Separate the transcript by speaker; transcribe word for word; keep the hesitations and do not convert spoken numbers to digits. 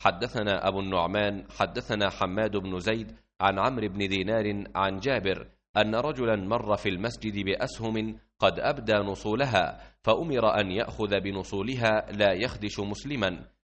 Speaker 1: حدثنا أبو النعمان حدثنا حماد بن زيد عن عمرو بن دينار عن جابر أن رجلا مر في المسجد بأسهم قد أبدى نصولها، فأمر أن يأخذ بنصولها لا يخدش مسلما،